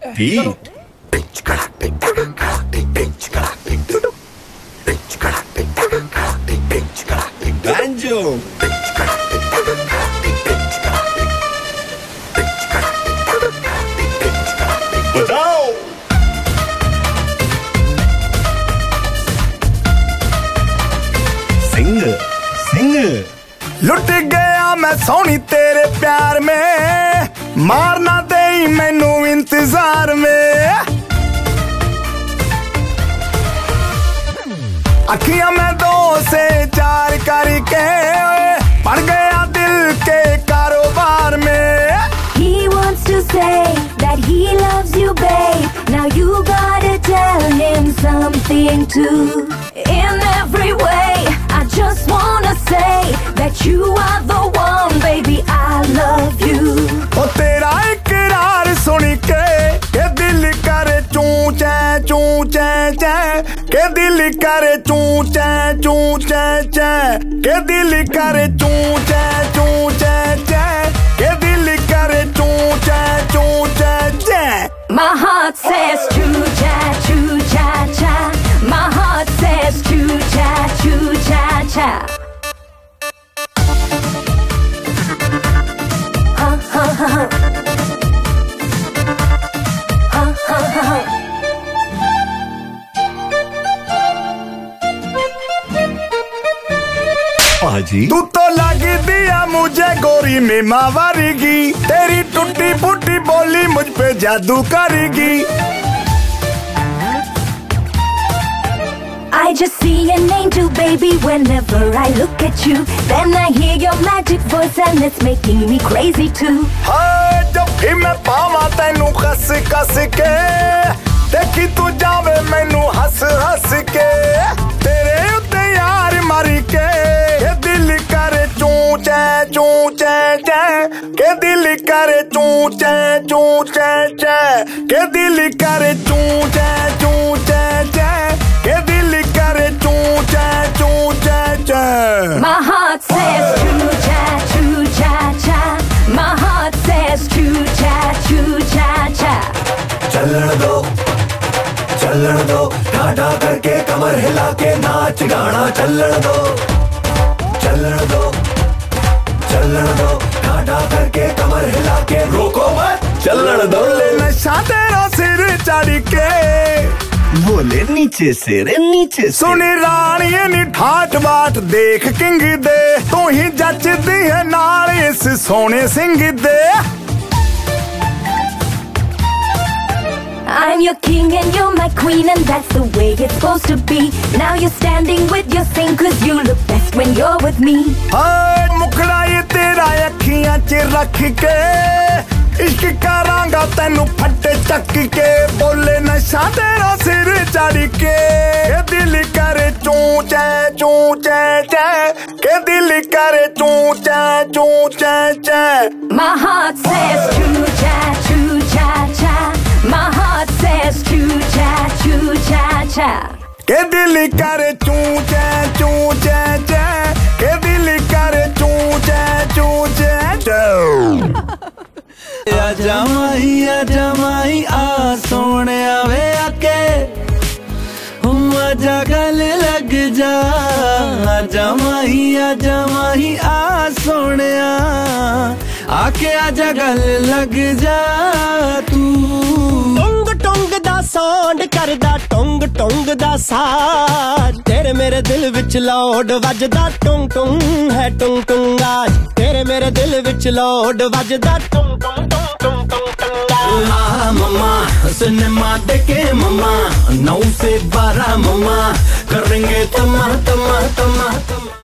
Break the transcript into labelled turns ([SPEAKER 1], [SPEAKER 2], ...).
[SPEAKER 1] beat. Banjo. बजाओ. Singer, singer.
[SPEAKER 2] लुट गया मैं सोनी तेरे प्यार में, मारना दे मैनू इंतजार में। अखियां में 2 से 4 करके पड़ गया दिल के कारोबार में।
[SPEAKER 3] He wants to say that he loves you, babe. Now you gotta tell him something too. In every way, I just wanna say that you are the one, baby. I love you.
[SPEAKER 2] ओ तेरा इकरार सुन के दिल करे चूं चै चै, के दिल करे चूं चै, के दिल करे चूं चै, के दिल करे चूं चै।
[SPEAKER 3] My heart says choo cha cha. My heart says choo cha cha.
[SPEAKER 1] पाजी.
[SPEAKER 2] तू तो लग दिया मुझे गोरी में मावारीगी, तेरी टूटी फूटी बोली मुझ पे जादू करेगी।
[SPEAKER 3] I just see an angel, baby, whenever I look at you. Then I hear your magic voice and it's making me crazy too.
[SPEAKER 2] हाँ, जब भी मैं पावा तैनू कस के, देखी तू जावे मैनू हंस के। तेरे उत्ते यार मारी के दिल करे चूं चै, के दिल करे चूं चै, के दिल करे चूं चै, के दिल करे चूं चै।
[SPEAKER 3] My heart says choo cha cha. My heart says choo cha cha.
[SPEAKER 4] चलण दो ठाठा करके कमर हिला के नाच गाना। चलण दो ठाठा करके कमर हिला के रोको मत। चलण दो
[SPEAKER 2] नशा तेरा सिर चढ़ के
[SPEAKER 1] बोले नीचे से रे नीचे से.
[SPEAKER 2] सुनी रानी नी ठाठ बाट देख किंग दे, तू ही जचदी है नाल इस सोने सिंह दे।
[SPEAKER 3] I'm your king and you're my queen, and that's the way it's supposed to be. Now you're standing with your thing, 'cause you look best when you're with me.
[SPEAKER 2] हाय मुखड़ा ये तेरा अखियां च रख के, इश्क करांगा तैनू फटे चक के। बोले नशा तेरा सिर चढ़ के दिल करे चूं चै, के दिल करे चूं चै।
[SPEAKER 3] My heart says choo cha cha. My heart says choo cha.
[SPEAKER 2] के दिल करे चूं चै, के दिल करे चूं चै।
[SPEAKER 5] आजा माही आ सोने आवे आके, आजा गल लग जा। आजा माही आ सोने आके, आजा गल लग जा तू।
[SPEAKER 6] टुंग दा साउंड करदा टुंग दा साज, तेरे मेरे दिल विच लौड वजदा टुंग है टुंग आज। तेरे मेरे दिल विच लौड वजदा टुंग।
[SPEAKER 4] मम्मा सिनेमा देखे मम्मा, 9 से 12 मम्मा करेंगे तमा।